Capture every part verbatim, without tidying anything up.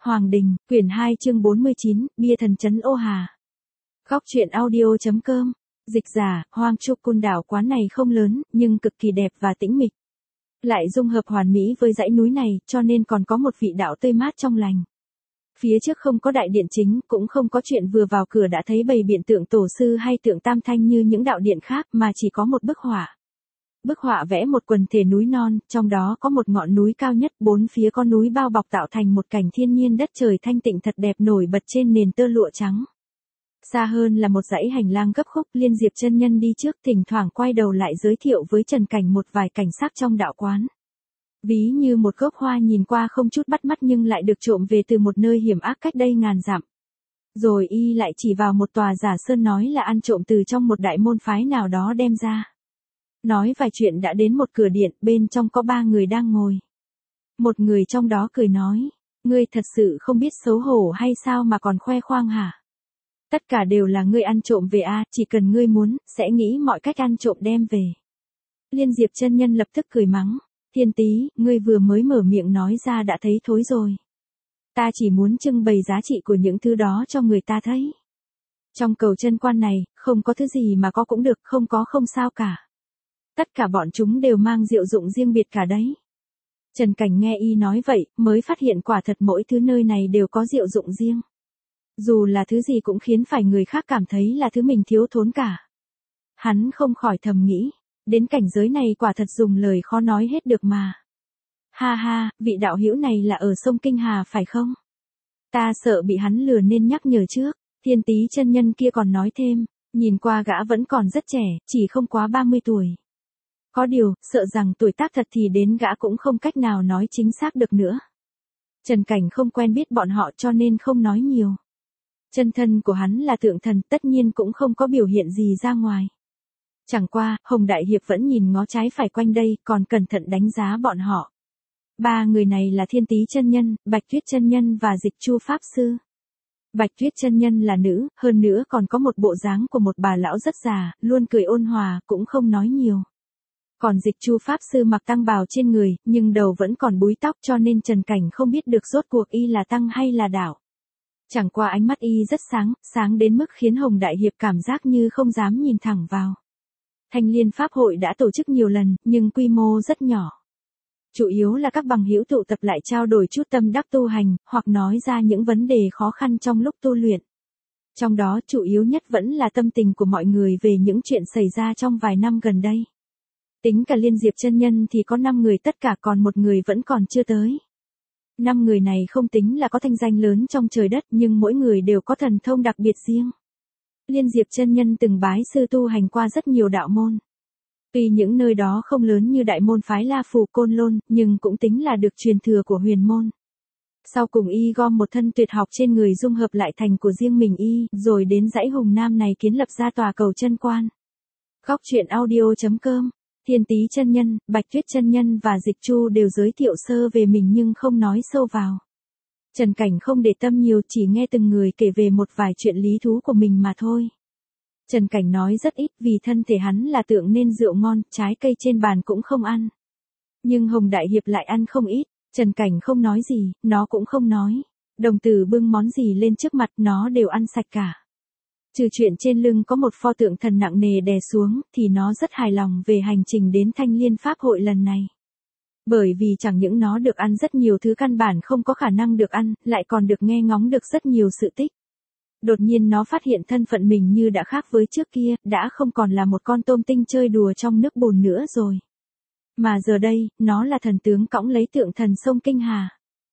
Hoàng Đình, quyển hai chương bốn mươi chín, bia thần trấn Ô Hà. Góc truyện audio.com. Dịch giả, Hoang Trúc Côn đảo quán này không lớn, nhưng cực kỳ đẹp và tĩnh mịch. Lại dung hợp hoàn mỹ với dãy núi này, cho nên còn có một vị đạo tươi mát trong lành. Phía trước không có đại điện chính, cũng không có chuyện vừa vào cửa đã thấy bày biện tượng tổ sư hay tượng tam thanh như những đạo điện khác, mà chỉ có một bức họa. Bức họa vẽ một quần thể núi non, trong đó có một ngọn núi cao nhất, bốn phía con núi bao bọc tạo thành một cảnh thiên nhiên đất trời thanh tịnh thật đẹp nổi bật trên nền tơ lụa trắng. Xa hơn là một dãy hành lang gấp khúc, Liên Diệp chân nhân đi trước, thỉnh thoảng quay đầu lại giới thiệu với Trần Cảnh một vài cảnh sắc trong đạo quán. Ví như một gốc hoa nhìn qua không chút bắt mắt nhưng lại được trộm về từ một nơi hiểm ác cách đây ngàn dặm. Rồi y lại chỉ vào một tòa giả sơn nói là ăn trộm từ trong một đại môn phái nào đó đem ra. Nói vài chuyện đã đến một cửa điện, bên trong có ba người đang ngồi. Một người trong đó cười nói, ngươi thật sự không biết xấu hổ hay sao mà còn khoe khoang hả? Tất cả đều là ngươi ăn trộm về a, à, chỉ cần ngươi muốn, sẽ nghĩ mọi cách ăn trộm đem về. Liên Diệp chân nhân lập tức cười mắng, Thiên Tý, ngươi vừa mới mở miệng nói ra đã thấy thối rồi. Ta chỉ muốn trưng bày giá trị của những thứ đó cho người ta thấy. Trong cầu chân quan này, không có thứ gì mà có cũng được, không có không sao cả. Tất cả bọn chúng đều mang diệu dụng riêng biệt cả đấy. Trần Cảnh nghe y nói vậy, mới phát hiện quả thật mỗi thứ nơi này đều có diệu dụng riêng. Dù là thứ gì cũng khiến phải người khác cảm thấy là thứ mình thiếu thốn cả. Hắn không khỏi thầm nghĩ, đến cảnh giới này quả thật dùng lời khó nói hết được mà. Ha ha, vị đạo hữu này là ở sông Kinh Hà phải không? Ta sợ bị hắn lừa nên nhắc nhở trước. Thiên Tý chân nhân kia còn nói thêm, nhìn qua gã vẫn còn rất trẻ, chỉ không quá ba mươi tuổi. Có điều, sợ rằng tuổi tác thật thì đến gã cũng không cách nào nói chính xác được nữa. Trần Cảnh không quen biết bọn họ cho nên không nói nhiều. Chân thân của hắn là tượng thần, tất nhiên cũng không có biểu hiện gì ra ngoài. Chẳng qua, Hồng Đại Hiệp vẫn nhìn ngó trái phải quanh đây, còn cẩn thận đánh giá bọn họ. Ba người này là Thiên Tý chân nhân, Bạch Tuyết chân nhân và Dịch Chu pháp sư. Bạch Tuyết chân nhân là nữ, hơn nữa còn có một bộ dáng của một bà lão rất già, luôn cười ôn hòa, cũng không nói nhiều. Còn Dịch Chu pháp sư mặc tăng bào trên người, nhưng đầu vẫn còn búi tóc cho nên Trần Cảnh không biết được rốt cuộc y là tăng hay là đạo. Chẳng qua ánh mắt y rất sáng, sáng đến mức khiến Hồng Đại Hiệp cảm giác như không dám nhìn thẳng vào. Thanh Liên Pháp hội đã tổ chức nhiều lần, nhưng quy mô rất nhỏ. Chủ yếu là các bằng hữu tụ tập lại trao đổi chút tâm đắc tu hành, hoặc nói ra những vấn đề khó khăn trong lúc tu luyện. Trong đó chủ yếu nhất vẫn là tâm tình của mọi người về những chuyện xảy ra trong vài năm gần đây. Tính cả Liên Diệp chân nhân thì có năm người tất cả, còn một người vẫn còn chưa tới. Năm người này không tính là có thanh danh lớn trong trời đất, nhưng mỗi người đều có thần thông đặc biệt riêng. Liên Diệp chân nhân từng bái sư tu hành qua rất nhiều đạo môn. Tuy những nơi đó không lớn như đại môn phái La Phù Côn Lôn, nhưng cũng tính là được truyền thừa của huyền môn. Sau cùng y gom một thân tuyệt học trên người dung hợp lại thành của riêng mình y, rồi đến dãy Hùng Nam này kiến lập ra tòa cầu chân quan. Góc truyện audio.com. Thiên Tý chân nhân, Bạch Tuyết chân nhân và Dịch Chu đều giới thiệu sơ về mình nhưng không nói sâu vào. Trần Cảnh không để tâm nhiều, chỉ nghe từng người kể về một vài chuyện lý thú của mình mà thôi. Trần Cảnh nói rất ít vì thân thể hắn là tượng nên rượu ngon, trái cây trên bàn cũng không ăn. Nhưng Hồng Đại Hiệp lại ăn không ít, Trần Cảnh không nói gì, nó cũng không nói. Đồng tử bưng món gì lên trước mặt nó đều ăn sạch cả. Trừ chuyện trên lưng có một pho tượng thần nặng nề đè xuống, thì nó rất hài lòng về hành trình đến Thanh Liên Pháp hội lần này. Bởi vì chẳng những nó được ăn rất nhiều thứ căn bản không có khả năng được ăn, lại còn được nghe ngóng được rất nhiều sự tích. Đột nhiên nó phát hiện thân phận mình như đã khác với trước kia, đã không còn là một con tôm tinh chơi đùa trong nước bùn nữa rồi. Mà giờ đây, nó là thần tướng cõng lấy tượng thần sông Kinh Hà.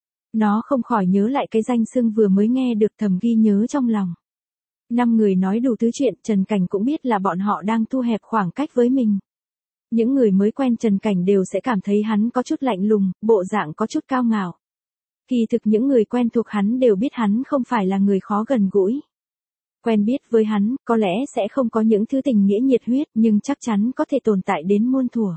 Nó không khỏi nhớ lại cái danh xưng vừa mới nghe được, thầm ghi nhớ trong lòng. Năm người nói đủ thứ chuyện, Trần Cảnh cũng biết là bọn họ đang thu hẹp khoảng cách với mình. Những người mới quen Trần Cảnh đều sẽ cảm thấy hắn có chút lạnh lùng, bộ dạng có chút cao ngạo. Kỳ thực những người quen thuộc hắn đều biết hắn không phải là người khó gần gũi. Quen biết với hắn, có lẽ sẽ không có những thứ tình nghĩa nhiệt huyết, nhưng chắc chắn có thể tồn tại đến muôn thuở.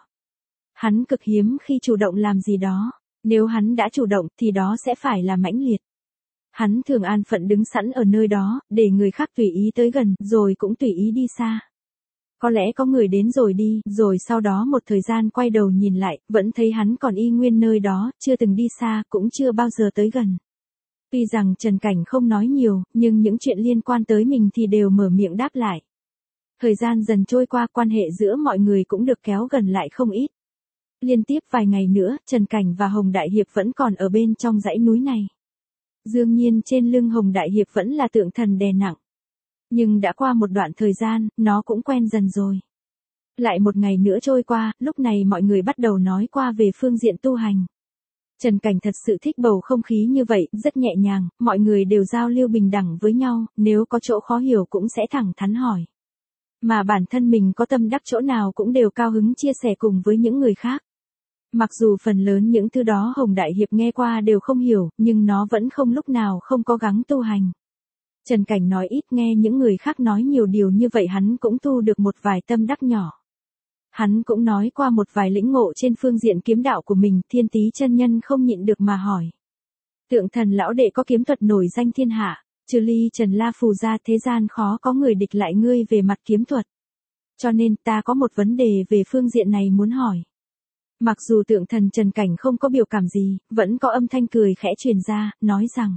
Hắn cực hiếm khi chủ động làm gì đó, nếu hắn đã chủ động thì đó sẽ phải là mãnh liệt. Hắn thường an phận đứng sẵn ở nơi đó, để người khác tùy ý tới gần, rồi cũng tùy ý đi xa. Có lẽ có người đến rồi đi, rồi sau đó một thời gian quay đầu nhìn lại, vẫn thấy hắn còn y nguyên nơi đó, chưa từng đi xa, cũng chưa bao giờ tới gần. Tuy rằng Trần Cảnh không nói nhiều, nhưng những chuyện liên quan tới mình thì đều mở miệng đáp lại. Thời gian dần trôi qua, quan hệ giữa mọi người cũng được kéo gần lại không ít. Liên tiếp vài ngày nữa, Trần Cảnh và Hồng Đại Hiệp vẫn còn ở bên trong dãy núi này. Đương nhiên trên lưng Hồng Đại Hiệp vẫn là tượng thần đè nặng. Nhưng đã qua một đoạn thời gian, nó cũng quen dần rồi. Lại một ngày nữa trôi qua, lúc này mọi người bắt đầu nói qua về phương diện tu hành. Trần Cảnh thật sự thích bầu không khí như vậy, rất nhẹ nhàng, mọi người đều giao lưu bình đẳng với nhau, nếu có chỗ khó hiểu cũng sẽ thẳng thắn hỏi. Mà bản thân mình có tâm đắc chỗ nào cũng đều cao hứng chia sẻ cùng với những người khác. Mặc dù phần lớn những thứ đó Hồng Đại Hiệp nghe qua đều không hiểu, nhưng nó vẫn không lúc nào không cố gắng tu hành. Trần Cảnh nói ít nghe những người khác nói nhiều điều như vậy hắn cũng tu được một vài tâm đắc nhỏ. Hắn cũng nói qua một vài lĩnh ngộ trên phương diện kiếm đạo của mình, Thiên Tý chân nhân không nhịn được mà hỏi. Tượng thần lão đệ có kiếm thuật nổi danh thiên hạ, trừ ly Trần La Phù ra thế gian khó có người địch lại ngươi về mặt kiếm thuật. Cho nên ta có một vấn đề về phương diện này muốn hỏi. Mặc dù tượng thần Trần Cảnh không có biểu cảm gì, vẫn có âm thanh cười khẽ truyền ra, nói rằng.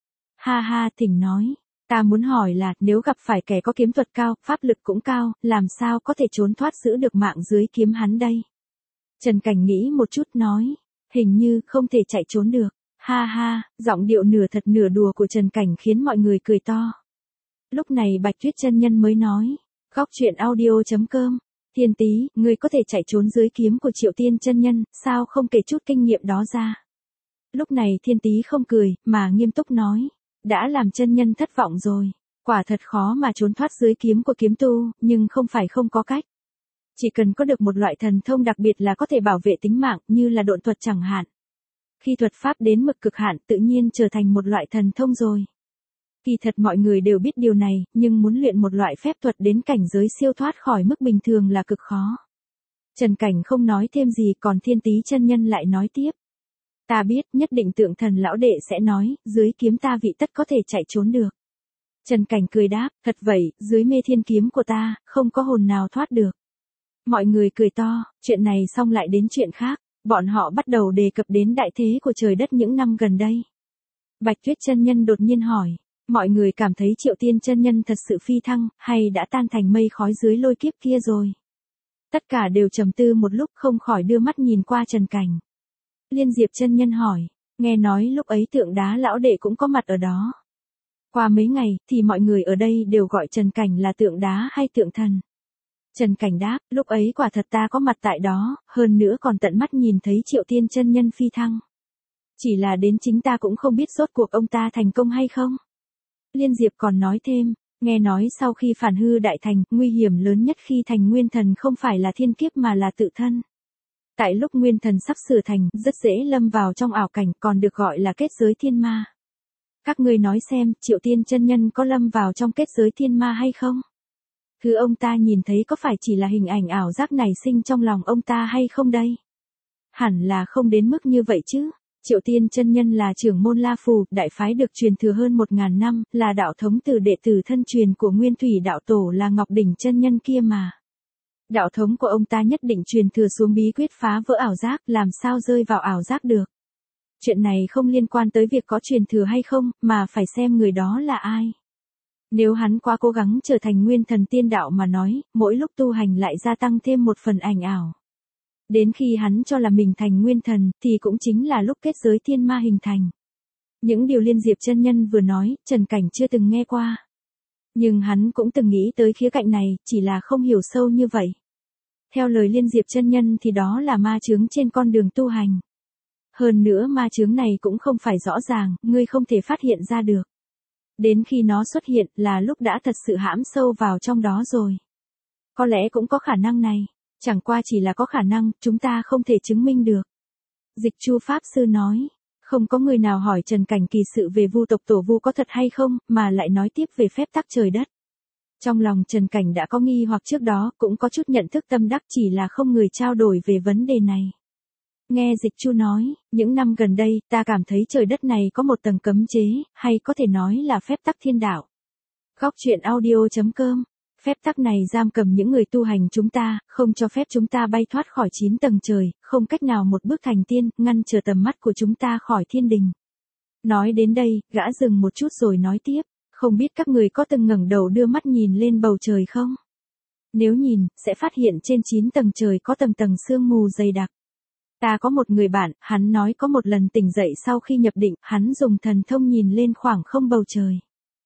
Ha ha, thỉnh nói. Ta muốn hỏi là, nếu gặp phải kẻ có kiếm thuật cao, pháp lực cũng cao, làm sao có thể trốn thoát giữ được mạng dưới kiếm hắn đây? Trần Cảnh nghĩ một chút nói, hình như không thể chạy trốn được. Ha ha, giọng điệu nửa thật nửa đùa của Trần Cảnh khiến mọi người cười to. Lúc này Bạch Tuyết chân nhân mới nói, góc truyện audio chấm com, Thiên Tý, ngươi có thể chạy trốn dưới kiếm của Triệu Tiên chân nhân, sao không kể chút kinh nghiệm đó ra? Lúc này Thiên Tý không cười, mà nghiêm túc nói. Đã làm chân nhân thất vọng rồi, quả thật khó mà trốn thoát dưới kiếm của kiếm tu, nhưng không phải không có cách. Chỉ cần có được một loại thần thông đặc biệt là có thể bảo vệ tính mạng, như là độn thuật chẳng hạn. Khi thuật pháp đến mực cực hạn tự nhiên trở thành một loại thần thông rồi. Kỳ thật mọi người đều biết điều này, nhưng muốn luyện một loại phép thuật đến cảnh giới siêu thoát khỏi mức bình thường là cực khó. Trần Cảnh không nói thêm gì, còn Thiên Tý chân nhân lại nói tiếp. Ta biết, nhất định tượng thần lão đệ sẽ nói, dưới kiếm ta vị tất có thể chạy trốn được. Trần Cảnh cười đáp, thật vậy, dưới mê thiên kiếm của ta, không có hồn nào thoát được. Mọi người cười to, chuyện này xong lại đến chuyện khác, bọn họ bắt đầu đề cập đến đại thế của trời đất những năm gần đây. Bạch Tuyết chân nhân đột nhiên hỏi, mọi người cảm thấy Triệu Tiên chân nhân thật sự phi thăng, hay đã tan thành mây khói dưới lôi kiếp kia rồi? Tất cả đều trầm tư một lúc không khỏi đưa mắt nhìn qua Trần Cảnh. Liên Diệp chân nhân hỏi, nghe nói lúc ấy tượng đá lão đệ cũng có mặt ở đó. Qua mấy ngày, thì mọi người ở đây đều gọi Trần Cảnh là tượng đá hay tượng thần. Trần Cảnh đáp, lúc ấy quả thật ta có mặt tại đó, hơn nữa còn tận mắt nhìn thấy Triệu Tiên chân nhân phi thăng. Chỉ là đến chính ta cũng không biết rốt cuộc ông ta thành công hay không. Liên Diệp còn nói thêm, nghe nói sau khi phản hư đại thành, nguy hiểm lớn nhất khi thành nguyên thần không phải là thiên kiếp mà là tự thân. Tại lúc nguyên thần sắp sửa thành, rất dễ lâm vào trong ảo cảnh, còn được gọi là kết giới thiên ma. Các ngươi nói xem, Triệu Tiên chân nhân có lâm vào trong kết giới thiên ma hay không? Thứ ông ta nhìn thấy có phải chỉ là hình ảnh ảo giác nảy sinh trong lòng ông ta hay không đây? Hẳn là không đến mức như vậy chứ. Triệu Tiên chân nhân là trưởng môn La Phù, đại phái được truyền thừa hơn một ngàn năm, là đạo thống từ đệ tử thân truyền của Nguyên Thủy đạo tổ là Ngọc Đỉnh chân nhân kia mà. Đạo thống của ông ta nhất định truyền thừa xuống bí quyết phá vỡ ảo giác, làm sao rơi vào ảo giác được. Chuyện này không liên quan tới việc có truyền thừa hay không, mà phải xem người đó là ai. Nếu hắn quá cố gắng trở thành nguyên thần tiên đạo mà nói, mỗi lúc tu hành lại gia tăng thêm một phần ảnh ảo. Đến khi hắn cho là mình thành nguyên thần, thì cũng chính là lúc kết giới thiên ma hình thành. Những điều Liên Diệp chân nhân vừa nói, Trần Cảnh chưa từng nghe qua. Nhưng hắn cũng từng nghĩ tới khía cạnh này, chỉ là không hiểu sâu như vậy. Theo lời Liên Diệp chân nhân thì đó là ma chướng trên con đường tu hành. Hơn nữa ma chướng này cũng không phải rõ ràng, ngươi không thể phát hiện ra được. Đến khi nó xuất hiện là lúc đã thật sự hãm sâu vào trong đó rồi. Có lẽ cũng có khả năng này, chẳng qua chỉ là có khả năng, chúng ta không thể chứng minh được. Dịch Chu Pháp Sư nói, không có người nào hỏi Trần Cảnh kỳ sự về Vu tộc tổ Vu có thật hay không, mà lại nói tiếp về phép tắc trời đất. Trong lòng Trần Cảnh đã có nghi hoặc trước đó, cũng có chút nhận thức tâm đắc, chỉ là không người trao đổi về vấn đề này. Nghe Dịch Chu nói, những năm gần đây, ta cảm thấy trời đất này có một tầng cấm chế, hay có thể nói là phép tắc thiên đạo. Góc truyện audio chấm com, phép tắc này giam cầm những người tu hành chúng ta, không cho phép chúng ta bay thoát khỏi chín tầng trời, không cách nào một bước thành tiên, ngăn trở tầm mắt của chúng ta khỏi thiên đình. Nói đến đây, gã dừng một chút rồi nói tiếp, không biết các người có từng ngẩng đầu đưa mắt nhìn lên bầu trời không? Nếu nhìn, sẽ phát hiện trên chín tầng trời có tầng tầng sương mù dày đặc. Ta có một người bạn, hắn nói có một lần tỉnh dậy sau khi nhập định, hắn dùng thần thông nhìn lên khoảng không bầu trời.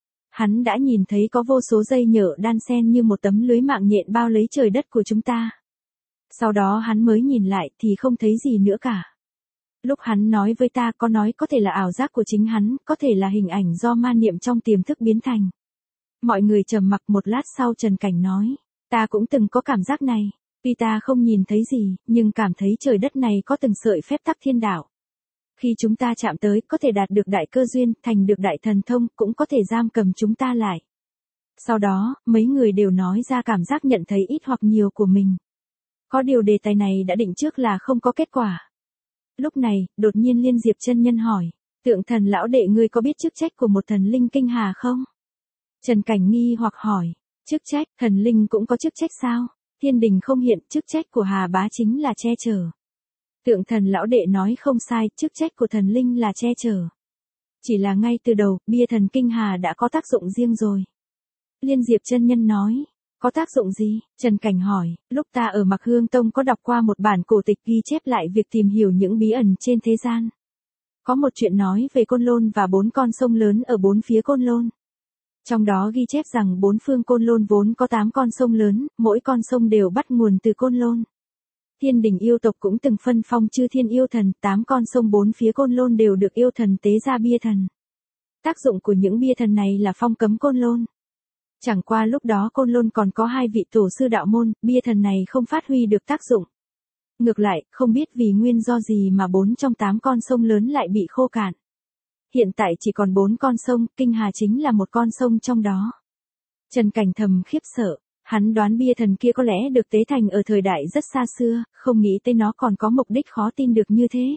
Hắn đã nhìn thấy có vô số dây nhợ đan xen như một tấm lưới mạng nhện bao lấy trời đất của chúng ta. Sau đó hắn mới nhìn lại thì không thấy gì nữa cả. Lúc hắn nói với ta có nói có thể là ảo giác của chính hắn, có thể là hình ảnh do ma niệm trong tiềm thức biến thành. Mọi người trầm mặc một lát sau Trần Cảnh nói, ta cũng từng có cảm giác này. Tuy ta không nhìn thấy gì, nhưng cảm thấy trời đất này có từng sợi phép tắc thiên đạo. Khi chúng ta chạm tới, có thể đạt được đại cơ duyên, thành được đại thần thông, cũng có thể giam cầm chúng ta lại. Sau đó, mấy người đều nói ra cảm giác nhận thấy ít hoặc nhiều của mình. Có điều đề tài này đã định trước là không có kết quả. Lúc này, đột nhiên Liên Diệp chân nhân hỏi, Tượng Thần lão đệ ngươi có biết chức trách của một thần linh kinh hà không? Trần Cảnh nghi hoặc hỏi, chức trách, thần linh cũng có chức trách sao? Thiên đình không hiện, chức trách của Hà Bá chính là che chở. Tượng Thần lão đệ nói không sai, chức trách của thần linh là che chở. Chỉ là ngay từ đầu, bia thần kinh hà đã có tác dụng riêng rồi. Liên Diệp chân nhân nói, có tác dụng gì? Trần Cảnh hỏi, lúc ta ở Mạc Hương Tông có đọc qua một bản cổ tịch ghi chép lại việc tìm hiểu những bí ẩn trên thế gian. Có một chuyện nói về Côn Lôn và bốn con sông lớn ở bốn phía Côn Lôn. Trong đó ghi chép rằng bốn phương Côn Lôn vốn có tám con sông lớn, mỗi con sông đều bắt nguồn từ Côn Lôn. Thiên đình yêu tộc cũng từng phân phong chư thiên yêu thần, tám con sông bốn phía Côn Lôn đều được yêu thần tế ra bia thần. Tác dụng của những bia thần này là phong cấm Côn Lôn. Chẳng qua lúc đó Côn Lôn còn có hai vị tổ sư đạo môn, bia thần này không phát huy được tác dụng. Ngược lại, không biết vì nguyên do gì mà bốn trong tám con sông lớn lại bị khô cạn. Hiện tại chỉ còn bốn con sông, Kinh Hà chính là một con sông trong đó. Trần Cảnh thầm khiếp sợ, hắn đoán bia thần kia có lẽ được tế thành ở thời đại rất xa xưa, không nghĩ tới nó còn có mục đích khó tin được như thế.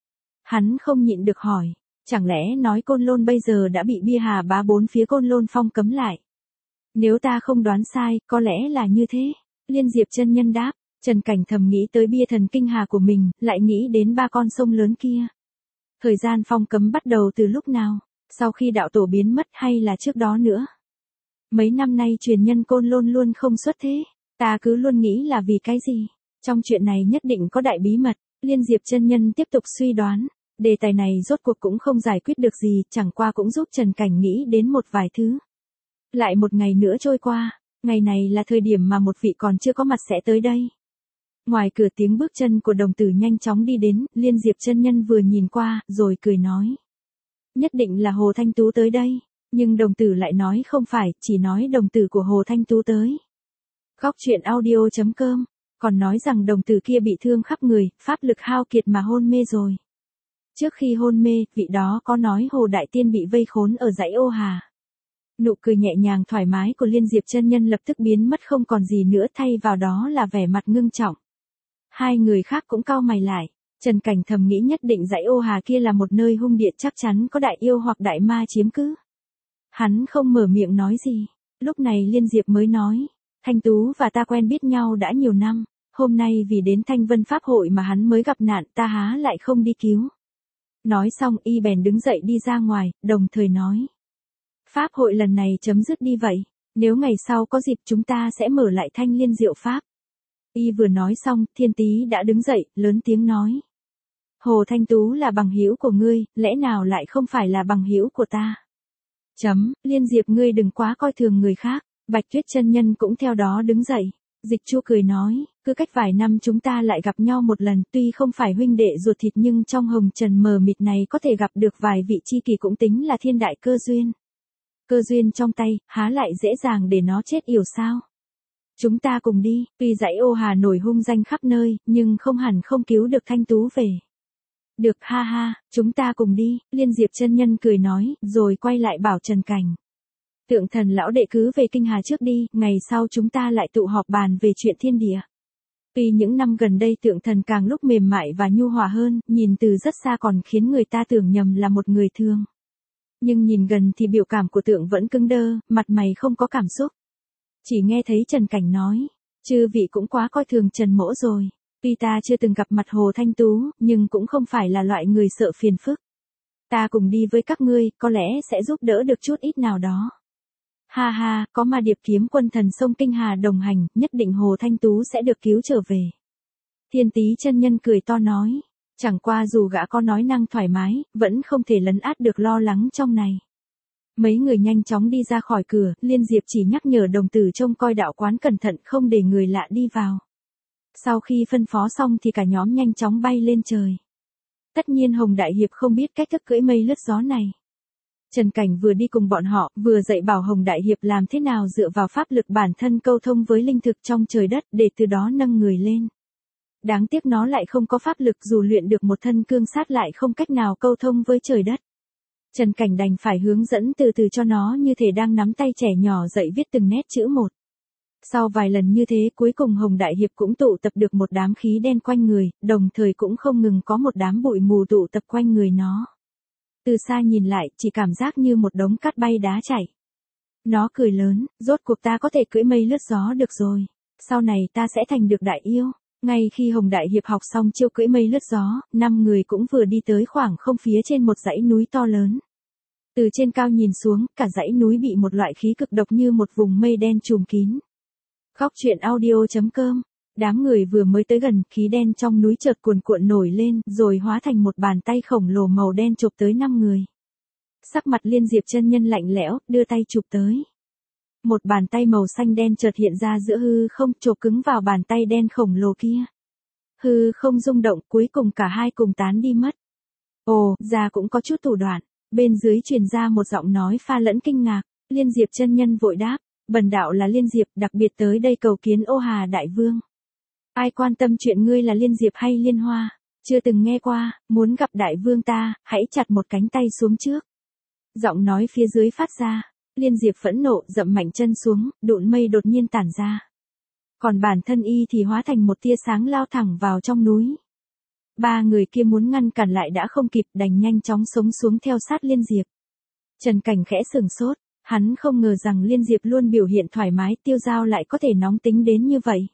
Hắn không nhịn được hỏi, chẳng lẽ nói Côn Lôn bây giờ đã bị bia Hà Bá bốn phía Côn Lôn phong cấm lại? Nếu ta không đoán sai, có lẽ là như thế. Liên Diệp chân nhân đáp, Trần Cảnh thầm nghĩ tới bia thần kinh hà của mình, lại nghĩ đến ba con sông lớn kia. Thời gian phong cấm bắt đầu từ lúc nào? Sau khi đạo tổ biến mất hay là trước đó nữa? Mấy năm nay truyền nhân Côn Lôn luôn không xuất thế. Ta cứ luôn nghĩ là vì cái gì? Trong chuyện này nhất định có đại bí mật. Liên Diệp chân nhân tiếp tục suy đoán. Đề tài này rốt cuộc cũng không giải quyết được gì, chẳng qua cũng giúp Trần Cảnh nghĩ đến một vài thứ. Lại một ngày nữa trôi qua, ngày này là thời điểm mà một vị còn chưa có mặt sẽ tới đây. Ngoài cửa tiếng bước chân của đồng tử nhanh chóng đi đến, Liên Diệp chân nhân vừa nhìn qua, rồi cười nói. Nhất định là Hồ Thanh Tú tới đây, nhưng đồng tử lại nói không phải, chỉ nói đồng tử của Hồ Thanh Tú tới. Góc truyện audio chấm com, còn nói rằng đồng tử kia bị thương khắp người, pháp lực hao kiệt mà hôn mê rồi. Trước khi hôn mê, vị đó có nói Hồ Đại Tiên bị vây khốn ở dãy Ô Hà. Nụ cười nhẹ nhàng thoải mái của Liên Diệp chân nhân lập tức biến mất không còn gì nữa, thay vào đó là vẻ mặt ngưng trọng. Hai người khác cũng cau mày lại, Trần Cảnh thầm nghĩ nhất định dãy Ô Hà kia là một nơi hung địa, chắc chắn có đại yêu hoặc đại ma chiếm cứ. Hắn không mở miệng nói gì, lúc này Liên Diệp mới nói, Thanh Tú và ta quen biết nhau đã nhiều năm, hôm nay vì đến Thanh Vân Pháp hội mà hắn mới gặp nạn, ta há lại không đi cứu. Nói xong y bèn đứng dậy đi ra ngoài, đồng thời nói. Pháp hội lần này chấm dứt đi vậy, nếu ngày sau có dịp chúng ta sẽ mở lại Thanh Liên Diệu Pháp. Y vừa nói xong, Thiên Tý đã đứng dậy, lớn tiếng nói. Hồ Thanh Tú là bằng hữu của ngươi, lẽ nào lại không phải là bằng hữu của ta? Chấm, Liên Diệp ngươi đừng quá coi thường người khác. Bạch Tuyết chân nhân cũng theo đó đứng dậy. Dịch Chu cười nói, cứ cách vài năm chúng ta lại gặp nhau một lần, tuy không phải huynh đệ ruột thịt nhưng trong hồng trần mờ mịt này có thể gặp được vài vị tri kỷ cũng tính là thiên đại cơ duyên. Cơ duyên trong tay, há lại dễ dàng để nó chết yểu sao? Chúng ta cùng đi, tuy dãy Ô Hà nổi hung danh khắp nơi, nhưng không hẳn không cứu được Thanh Tú về. Được ha ha, chúng ta cùng đi, Liên Diệp chân nhân cười nói, rồi quay lại bảo Trần Cảnh. Tượng Thần lão đệ cứ về Kinh Hà trước đi, ngày sau chúng ta lại tụ họp bàn về chuyện thiên địa. Tuy những năm gần đây Tượng Thần càng lúc mềm mại và nhu hòa hơn, nhìn từ rất xa còn khiến người ta tưởng nhầm là một người thường. Nhưng nhìn gần thì biểu cảm của Tượng vẫn cứng đơ, mặt mày không có cảm xúc. Chỉ nghe thấy Trần Cảnh nói, chư vị cũng quá coi thường Trần Mỗ rồi. Tuy ta chưa từng gặp mặt Hồ Thanh Tú, nhưng cũng không phải là loại người sợ phiền phức. Ta cùng đi với các ngươi, có lẽ sẽ giúp đỡ được chút ít nào đó. Ha ha, có ma điệp kiếm quân thần sông Kinh Hà đồng hành, nhất định Hồ Thanh Tú sẽ được cứu trở về. Thiên Tý chân nhân cười to nói. Chẳng qua dù gã có nói năng thoải mái, vẫn không thể lấn át được lo lắng trong này. Mấy người nhanh chóng đi ra khỏi cửa, Liên Diệp chỉ nhắc nhở đồng tử trông coi đạo quán cẩn thận không để người lạ đi vào. Sau khi phân phó xong thì cả nhóm nhanh chóng bay lên trời. Tất nhiên Hồng Đại Hiệp không biết cách thức cưỡi mây lướt gió này. Trần Cảnh vừa đi cùng bọn họ, vừa dạy bảo Hồng Đại Hiệp làm thế nào dựa vào pháp lực bản thân câu thông với linh thực trong trời đất để từ đó nâng người lên. Đáng tiếc nó lại không có pháp lực, dù luyện được một thân cương sát lại không cách nào câu thông với trời đất. Trần Cảnh đành phải hướng dẫn từ từ cho nó như thể đang nắm tay trẻ nhỏ dạy viết từng nét chữ một. Sau vài lần như thế cuối cùng Hồng Đại Hiệp cũng tụ tập được một đám khí đen quanh người, đồng thời cũng không ngừng có một đám bụi mù tụ tập quanh người nó. Từ xa nhìn lại chỉ cảm giác như một đống cát bay đá chảy. Nó cười lớn, rốt cuộc ta có thể cưỡi mây lướt gió được rồi. Sau này ta sẽ thành được đại yêu. Ngay khi Hồng Đại Hiệp học xong chiêu cưỡi mây lướt gió, năm người cũng vừa đi tới khoảng không phía trên một dãy núi to lớn. Từ trên cao nhìn xuống, cả dãy núi bị một loại khí cực độc như một vùng mây đen trùm kín. Góc truyện audio chấm com. Đám người vừa mới tới gần, khí đen trong núi chợt cuồn cuộn nổi lên, rồi hóa thành một bàn tay khổng lồ màu đen chụp tới năm người. Sắc mặt Liên Diệp chân nhân lạnh lẽo, đưa tay chụp tới. Một bàn tay màu xanh đen chợt hiện ra giữa hư không, chộp cứng vào bàn tay đen khổng lồ kia. Hư không rung động, cuối cùng cả hai cùng tán đi mất. Ồ, già cũng có chút thủ đoạn. Bên dưới truyền ra một giọng nói pha lẫn kinh ngạc. Liên Diệp chân nhân vội đáp, bần đạo là Liên Diệp, đặc biệt tới đây cầu kiến Ô Hà đại vương. Ai quan tâm chuyện ngươi là Liên Diệp hay Liên Hoa, chưa từng nghe qua, muốn gặp đại vương ta, hãy chặt một cánh tay xuống trước. Giọng nói phía dưới phát ra, Liên Diệp phẫn nộ dậm mạnh chân xuống, đụn mây đột nhiên tản ra. Còn bản thân y thì hóa thành một tia sáng lao thẳng vào trong núi. Ba người kia muốn ngăn cản lại đã không kịp, đành nhanh chóng sống xuống theo sát Liên Diệp. Trần Cảnh khẽ sừng sốt, hắn không ngờ rằng Liên Diệp luôn biểu hiện thoải mái, tiêu dao lại có thể nóng tính đến như vậy.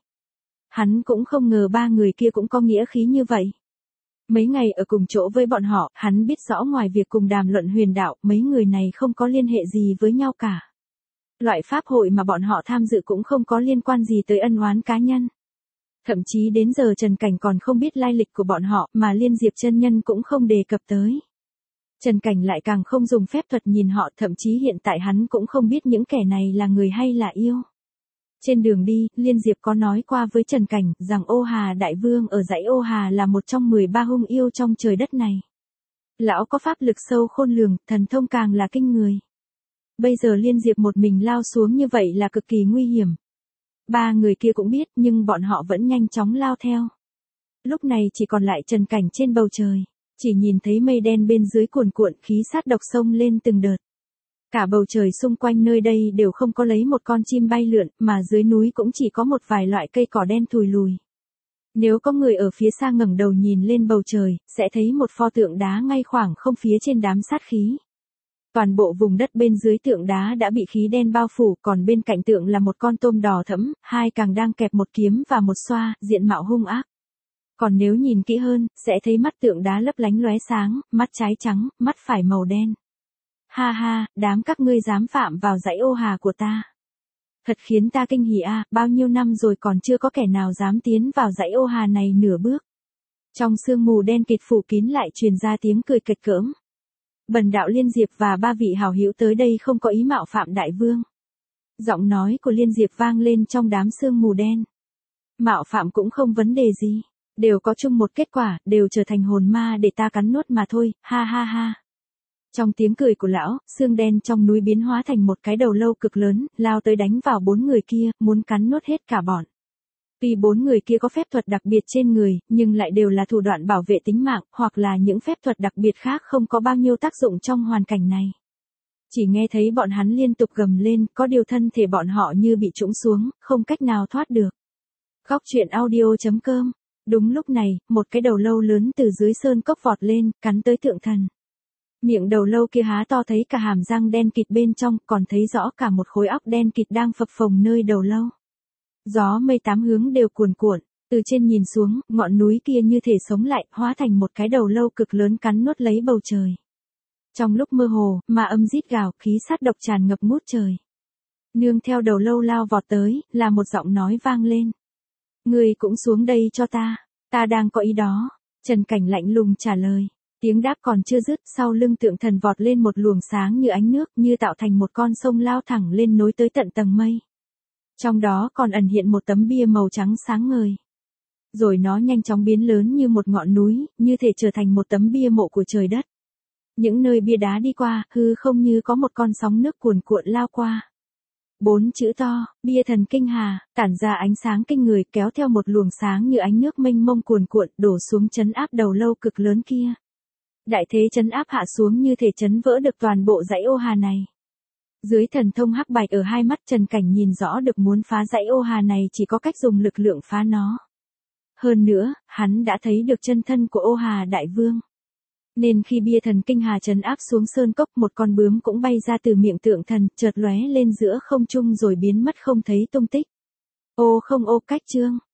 Hắn cũng không ngờ ba người kia cũng có nghĩa khí như vậy. Mấy ngày ở cùng chỗ với bọn họ, hắn biết rõ ngoài việc cùng đàm luận huyền đạo, mấy người này không có liên hệ gì với nhau cả. Loại pháp hội mà bọn họ tham dự cũng không có liên quan gì tới ân oán cá nhân. Thậm chí đến giờ Trần Cảnh còn không biết lai lịch của bọn họ, mà Liên Diệp chân nhân cũng không đề cập tới. Trần Cảnh lại càng không dùng phép thuật nhìn họ, thậm chí hiện tại hắn cũng không biết những kẻ này là người hay là yêu. Trên đường đi, Liên Diệp có nói qua với Trần Cảnh rằng Ô Hà đại vương ở dãy Ô Hà là một trong mười ba hung yêu trong trời đất này. Lão có pháp lực sâu khôn lường, thần thông càng là kinh người. Bây giờ Liên Diệp một mình lao xuống như vậy là cực kỳ nguy hiểm. Ba người kia cũng biết nhưng bọn họ vẫn nhanh chóng lao theo. Lúc này chỉ còn lại Trần Cảnh trên bầu trời. Chỉ nhìn thấy mây đen bên dưới cuồn cuộn, khí sát độc xông lên từng đợt. Cả bầu trời xung quanh nơi đây đều không có lấy một con chim bay lượn, mà dưới núi cũng chỉ có một vài loại cây cỏ đen thùi lùi. Nếu có người ở phía xa ngẩng đầu nhìn lên bầu trời, sẽ thấy một pho tượng đá ngay khoảng không phía trên đám sát khí. Toàn bộ vùng đất bên dưới tượng đá đã bị khí đen bao phủ, còn bên cạnh tượng là một con tôm đỏ thẫm, hai càng đang kẹp một kiếm và một xoa, diện mạo hung ác. Còn nếu nhìn kỹ hơn, sẽ thấy mắt tượng đá lấp lánh lóe sáng, mắt trái trắng, mắt phải màu đen. Ha ha, đám các ngươi dám phạm vào dãy Ô Hà của ta. Thật khiến ta kinh hỉ a, à, bao nhiêu năm rồi còn chưa có kẻ nào dám tiến vào dãy Ô Hà này nửa bước. Trong sương mù đen kịt phủ kín lại truyền ra tiếng cười kịch cỡm. Bần đạo Liên Diệp và ba vị hảo hữu tới đây không có ý mạo phạm đại vương. Giọng nói của Liên Diệp vang lên trong đám sương mù đen. Mạo phạm cũng không vấn đề gì. Đều có chung một kết quả, đều trở thành hồn ma để ta cắn nuốt mà thôi, ha ha ha. Trong tiếng cười của lão, xương đen trong núi biến hóa thành một cái đầu lâu cực lớn, lao tới đánh vào bốn người kia, muốn cắn nuốt hết cả bọn. Vì bốn người kia có phép thuật đặc biệt trên người, nhưng lại đều là thủ đoạn bảo vệ tính mạng, hoặc là những phép thuật đặc biệt khác không có bao nhiêu tác dụng trong hoàn cảnh này. Chỉ nghe thấy bọn hắn liên tục gầm lên, có điều thân thể bọn họ như bị trũng xuống, không cách nào thoát được. Góc truyện audio chấm com. Đúng lúc này, một cái đầu lâu lớn từ dưới sơn cốc vọt lên, cắn tới tượng thần. Miệng đầu lâu kia há to thấy cả hàm răng đen kịt bên trong, còn thấy rõ cả một khối óc đen kịt đang phập phồng nơi đầu lâu. Gió mây tám hướng đều cuồn cuộn, từ trên nhìn xuống, ngọn núi kia như thể sống lại, hóa thành một cái đầu lâu cực lớn cắn nuốt lấy bầu trời. Trong lúc mơ hồ, ma âm rít gào, khí sát độc tràn ngập ngút trời. Nương theo đầu lâu lao vọt tới, là một giọng nói vang lên. Ngươi cũng xuống đây cho ta, ta đang có ý đó. Trần Cảnh lạnh lùng trả lời. Tiếng đáp còn chưa dứt, sau lưng tượng thần vọt lên một luồng sáng như ánh nước, như tạo thành một con sông lao thẳng lên nối tới tận tầng mây. Trong đó còn ẩn hiện một tấm bia màu trắng sáng ngời. Rồi nó nhanh chóng biến lớn như một ngọn núi, như thể trở thành một tấm bia mộ của trời đất. Những nơi bia đá đi qua, hư không như có một con sóng nước cuồn cuộn lao qua. Bốn chữ to, bia thần kinh hà, tản ra ánh sáng kinh người, kéo theo một luồng sáng như ánh nước mênh mông cuồn cuộn đổ xuống trấn áp đầu lâu cực lớn kia. Đại thế trấn áp hạ xuống như thể trấn vỡ được toàn bộ dãy ô hà này. Dưới thần thông hắc bạch ở hai mắt, Trần Cảnh nhìn rõ được muốn phá dãy ô hà này chỉ có cách dùng lực lượng phá nó. Hơn nữa, hắn đã thấy được chân thân của ô hà đại vương. Nên khi bia thần kinh hà trấn áp xuống sơn cốc, một con bướm cũng bay ra từ miệng tượng thần, chợt lóe lên giữa không trung rồi biến mất không thấy tung tích. Ô không ô cách chương.